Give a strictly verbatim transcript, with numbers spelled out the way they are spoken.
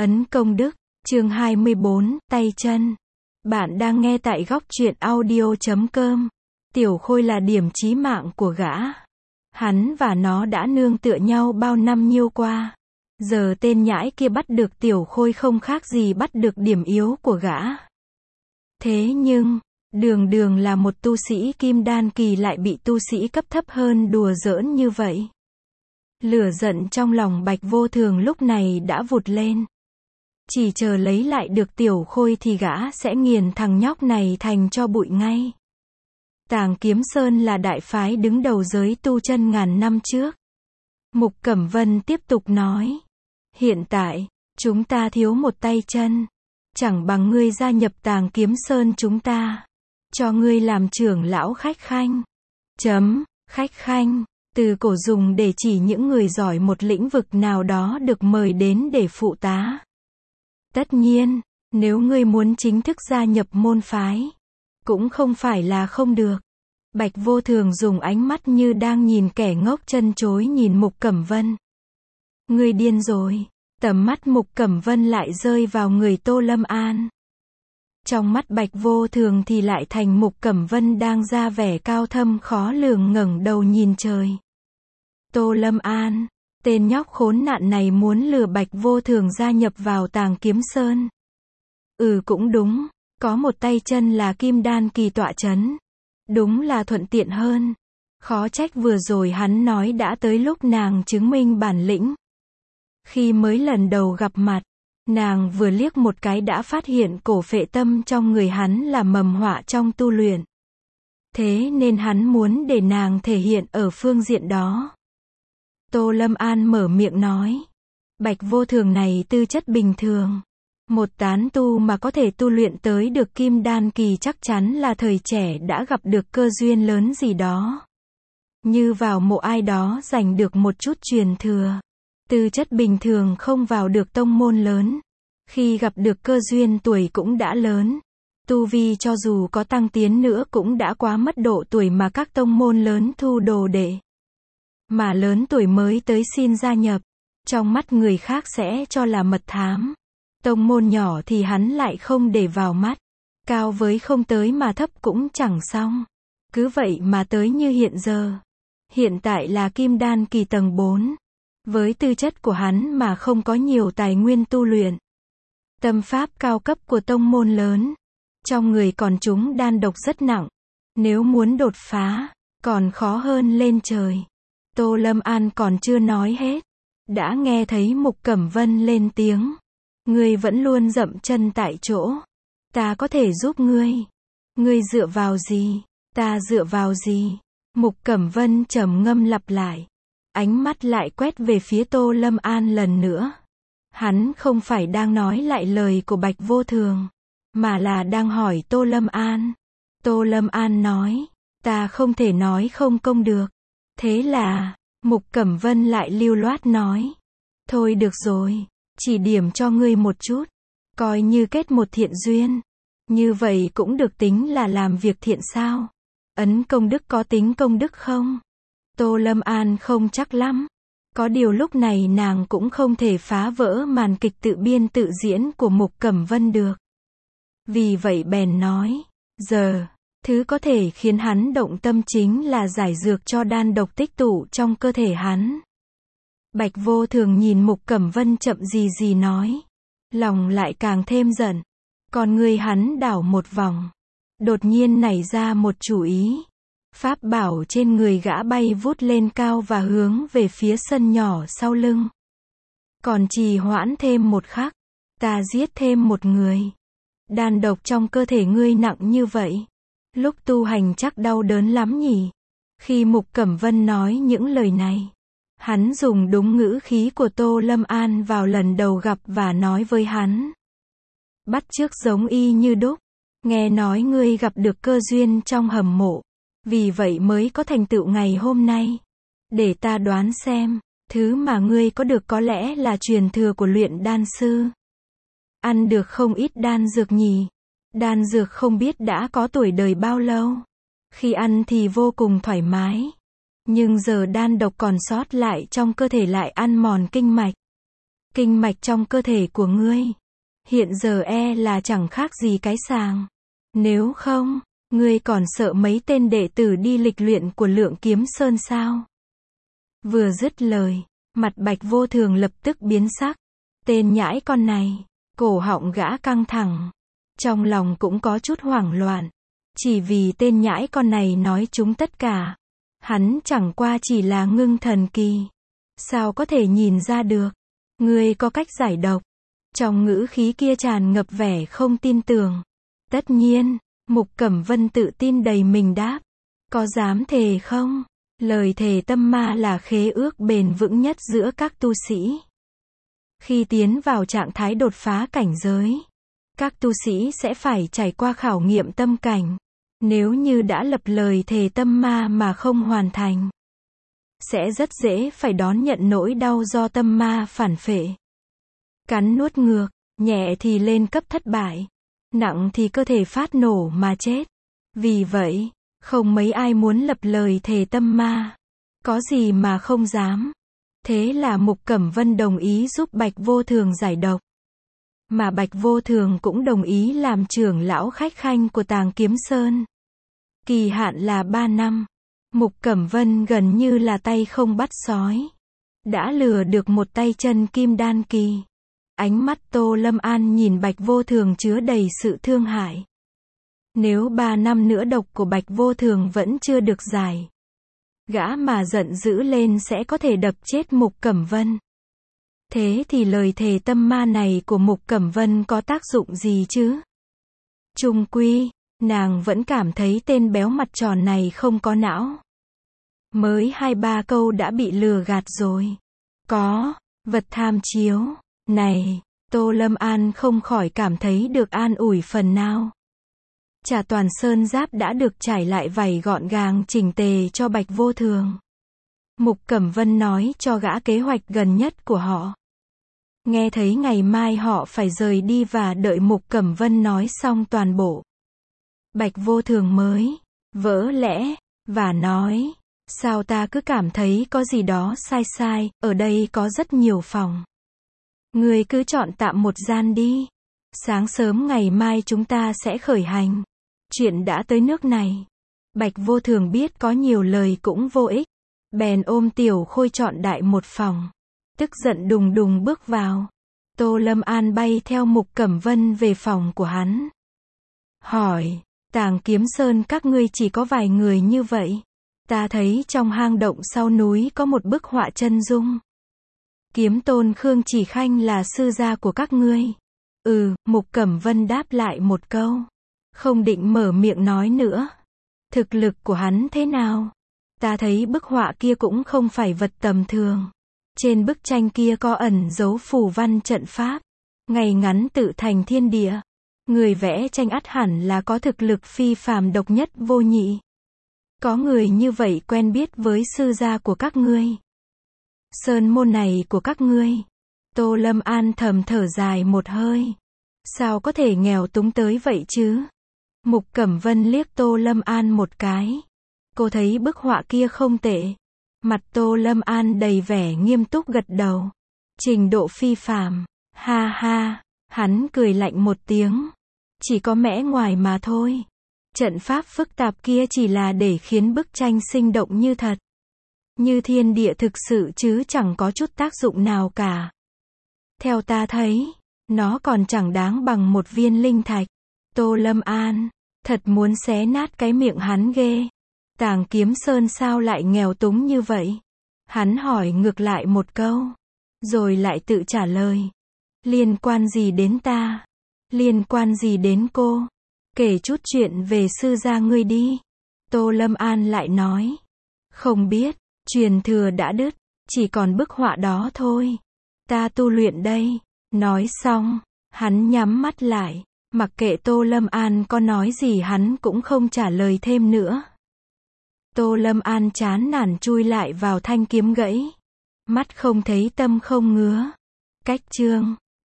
Ấn công đức, chương hai mươi bốn, tay chân. Bạn đang nghe tại góc truyện audio chấm com. Tiểu Khôi là điểm chí mạng của gã. Hắn và nó đã nương tựa nhau bao năm nhiêu qua. Giờ tên nhãi kia bắt được Tiểu Khôi không khác gì bắt được điểm yếu của gã. Thế nhưng, đường đường là một tu sĩ kim đan kỳ lại bị tu sĩ cấp thấp hơn đùa giỡn như vậy. Lửa giận trong lòng Bạch Vô Thường lúc này đã vụt lên. Chỉ chờ lấy lại được Tiểu Khôi thì gã sẽ nghiền thằng nhóc này thành cho bụi ngay. Tàng Kiếm Sơn là đại phái đứng đầu giới tu chân ngàn năm trước. Mục Cẩm Vân tiếp tục nói. Hiện tại, chúng ta thiếu một tay chân. Chẳng bằng ngươi gia nhập Tàng Kiếm Sơn chúng ta. Cho ngươi làm trưởng lão khách khanh. Chấm, khách khanh. Từ cổ dùng để chỉ những người giỏi một lĩnh vực nào đó được mời đến để phụ tá. Tất nhiên, nếu ngươi muốn chính thức gia nhập môn phái, cũng không phải là không được. Bạch Vô Thường dùng ánh mắt như đang nhìn kẻ ngốc chân chối nhìn Mục Cẩm Vân. Ngươi điên rồi. Tầm mắt Mục Cẩm Vân lại rơi vào người Tô Lâm An. Trong mắt Bạch Vô Thường thì lại thành Mục Cẩm Vân đang ra vẻ cao thâm khó lường ngẩng đầu nhìn trời. Tô Lâm An, tên nhóc khốn nạn này muốn lừa Bạch Vô Thường gia nhập vào Tàng Kiếm Sơn. Ừ cũng đúng, có một tay chân là kim đan kỳ tọa chấn. Đúng là thuận tiện hơn. Khó trách vừa rồi hắn nói đã tới lúc nàng chứng minh bản lĩnh. Khi mới lần đầu gặp mặt, nàng vừa liếc một cái đã phát hiện cổ phệ tâm trong người hắn là mầm họa trong tu luyện. Thế nên hắn muốn để nàng thể hiện ở phương diện đó. Tô Lâm An mở miệng nói. Bạch Vô Thường này tư chất bình thường. Một tán tu mà có thể tu luyện tới được kim đan kỳ chắc chắn là thời trẻ đã gặp được cơ duyên lớn gì đó. Như vào mộ ai đó giành được một chút truyền thừa. Tư chất bình thường không vào được tông môn lớn. Khi gặp được cơ duyên tuổi cũng đã lớn. Tu vi cho dù có tăng tiến nữa cũng đã quá mất độ tuổi mà các tông môn lớn thu đồ đệ. Mà lớn tuổi mới tới xin gia nhập. Trong mắt người khác sẽ cho là mật thám. Tông môn nhỏ thì hắn lại không để vào mắt. Cao với không tới mà thấp cũng chẳng xong. Cứ vậy mà tới như hiện giờ. Hiện tại là kim đan kỳ tầng bốn. Với tư chất của hắn mà không có nhiều tài nguyên tu luyện. Tâm pháp cao cấp của tông môn lớn. Trong người còn chúng đan độc rất nặng. Nếu muốn đột phá, còn khó hơn lên trời. Tô Lâm An còn chưa nói hết. Đã nghe thấy Mục Cẩm Vân lên tiếng. Ngươi vẫn luôn dậm chân tại chỗ. Ta có thể giúp ngươi. Ngươi dựa vào gì? Ta dựa vào gì? Mục Cẩm Vân trầm ngâm lặp lại. Ánh mắt lại quét về phía Tô Lâm An lần nữa. Hắn không phải đang nói lại lời của Bạch Vô Thường, mà là đang hỏi Tô Lâm An. Tô Lâm An nói, ta không thể nói không công được. Thế là, Mục Cẩm Vân lại lưu loát nói. Thôi được rồi, chỉ điểm cho ngươi một chút. Coi như kết một thiện duyên. Như vậy cũng được tính là làm việc thiện sao? Ấn công đức có tính công đức không? Tô Lâm An không chắc lắm. Có điều lúc này nàng cũng không thể phá vỡ màn kịch tự biên tự diễn của Mục Cẩm Vân được. Vì vậy bèn nói, giờ, thứ có thể khiến hắn động tâm chính là giải dược cho đan độc tích tụ trong cơ thể hắn. Bạch Vô Thường nhìn Mục Cẩm Vân chậm gì gì nói. Lòng lại càng thêm giận. Còn người hắn đảo một vòng. Đột nhiên nảy ra một chủ ý. Pháp bảo trên người gã bay vút lên cao và hướng về phía sân nhỏ sau lưng. Còn trì hoãn thêm một khắc. Ta giết thêm một người. Đan độc trong cơ thể ngươi nặng như vậy. Lúc tu hành chắc đau đớn lắm nhỉ. Khi Mục Cẩm Vân nói những lời này. Hắn dùng đúng ngữ khí của Tô Lâm An vào lần đầu gặp và nói với hắn. Bắt chước giống y như đúc. Nghe nói ngươi gặp được cơ duyên trong hầm mộ. Vì vậy mới có thành tựu ngày hôm nay. Để ta đoán xem, thứ mà ngươi có được có lẽ là truyền thừa của luyện đan sư. Ăn được không ít đan dược nhỉ. Đan dược không biết đã có tuổi đời bao lâu. Khi ăn thì vô cùng thoải mái. Nhưng giờ đan độc còn sót lại trong cơ thể lại ăn mòn kinh mạch. Kinh mạch trong cơ thể của ngươi hiện giờ e là chẳng khác gì cái sàng. Nếu không, ngươi còn sợ mấy tên đệ tử đi lịch luyện của Lượng Kiếm Sơn sao? Vừa dứt lời, mặt Bạch Vô Thường lập tức biến sắc. Tên nhãi con này, cổ họng gã căng thẳng, trong lòng cũng có chút hoảng loạn. Chỉ vì tên nhãi con này nói chúng tất cả. Hắn chẳng qua chỉ là ngưng thần kỳ. Sao có thể nhìn ra được? Ngươi có cách giải độc. Trong ngữ khí kia tràn ngập vẻ không tin tưởng. Tất nhiên, Mục Cẩm Vân tự tin đầy mình đáp. Có dám thề không? Lời thề tâm ma là khế ước bền vững nhất giữa các tu sĩ. Khi tiến vào trạng thái đột phá cảnh giới, các tu sĩ sẽ phải trải qua khảo nghiệm tâm cảnh. Nếu như đã lập lời thề tâm ma mà không hoàn thành, sẽ rất dễ phải đón nhận nỗi đau do tâm ma phản phệ. Cắn nuốt ngược, nhẹ thì lên cấp thất bại, nặng thì cơ thể phát nổ mà chết. Vì vậy, không mấy ai muốn lập lời thề tâm ma. Có gì mà không dám. Thế là Mục Cẩm Vân đồng ý giúp Bạch Vô Thường giải độc. Mà Bạch Vô Thường cũng đồng ý làm trưởng lão khách khanh của Tàng Kiếm Sơn. Kỳ hạn là ba năm. Mục Cẩm Vân gần như là tay không bắt sói. Đã lừa được một tay chân kim đan kỳ. Ánh mắt Tô Lâm An nhìn Bạch Vô Thường chứa đầy sự thương hại. Nếu ba năm nữa độc của Bạch Vô Thường vẫn chưa được giải, gã mà giận dữ lên sẽ có thể đập chết Mục Cẩm Vân. Thế thì lời thề tâm ma này của Mục Cẩm Vân có tác dụng gì chứ? Chung quy, nàng vẫn cảm thấy tên béo mặt tròn này không có não. Mới hai ba câu đã bị lừa gạt rồi. Có, vật tham chiếu. Này, Tô Lâm An không khỏi cảm thấy được an ủi phần nào. Trà toàn sơn giáp đã được trải lại vảy gọn gàng chỉnh tề cho Bạch Vô Thường. Mục Cẩm Vân nói cho gã kế hoạch gần nhất của họ. Nghe thấy ngày mai họ phải rời đi và đợi Mục Cẩm Vân nói xong toàn bộ. Bạch Vô Thường mới vỡ lẽ và nói, sao ta cứ cảm thấy có gì đó sai sai, ở đây có rất nhiều phòng. Ngươi cứ chọn tạm một gian đi. Sáng sớm ngày mai chúng ta sẽ khởi hành. Chuyện đã tới nước này, Bạch Vô Thường biết có nhiều lời cũng vô ích, bèn ôm Tiểu Khôi chọn đại một phòng. Tức giận đùng đùng bước vào. Tô Lâm An bay theo Mục Cẩm Vân về phòng của hắn. Hỏi, Tàng Kiếm Sơn các ngươi chỉ có vài người như vậy? Ta thấy trong hang động sau núi có một bức họa chân dung. Kiếm Tôn Khương Chỉ Khanh là sư gia của các ngươi. Ừ, Mục Cẩm Vân đáp lại một câu. Không định mở miệng nói nữa. Thực lực của hắn thế nào? Ta thấy bức họa kia cũng không phải vật tầm thường. Trên bức tranh kia có ẩn dấu phù văn trận pháp. Ngày ngắn tự thành thiên địa. Người vẽ tranh ắt hẳn là có thực lực phi phàm độc nhất vô nhị. Có người như vậy quen biết với sư gia của các ngươi. Sơn môn này của các ngươi. Tô Lâm An thầm thở dài một hơi. Sao có thể nghèo túng tới vậy chứ? Mục Cẩm Vân liếc Tô Lâm An một cái. Cô thấy bức họa kia không tệ. Mặt Tô Lâm An đầy vẻ nghiêm túc gật đầu. Trình độ phi phàm. Ha ha, hắn cười lạnh một tiếng. Chỉ có mẽ ngoài mà thôi. Trận pháp phức tạp kia chỉ là để khiến bức tranh sinh động như thật. Như thiên địa thực sự chứ chẳng có chút tác dụng nào cả. Theo ta thấy, nó còn chẳng đáng bằng một viên linh thạch. Tô Lâm An, thật muốn xé nát cái miệng hắn ghê. Tàng Kiếm Sơn sao lại nghèo túng như vậy? Hắn hỏi ngược lại một câu, rồi lại tự trả lời. Liên quan gì đến ta? Liên quan gì đến cô? Kể chút chuyện về sư gia ngươi đi. Tô Lâm An lại nói. Không biết, truyền thừa đã đứt, chỉ còn bức họa đó thôi. Ta tu luyện đây. Nói xong, hắn nhắm mắt lại, mặc kệ Tô Lâm An có nói gì hắn cũng không trả lời thêm nữa. Tô Lâm An chán nản chui lại vào thanh kiếm gãy. Mắt không thấy tâm không ngứa. Cách chương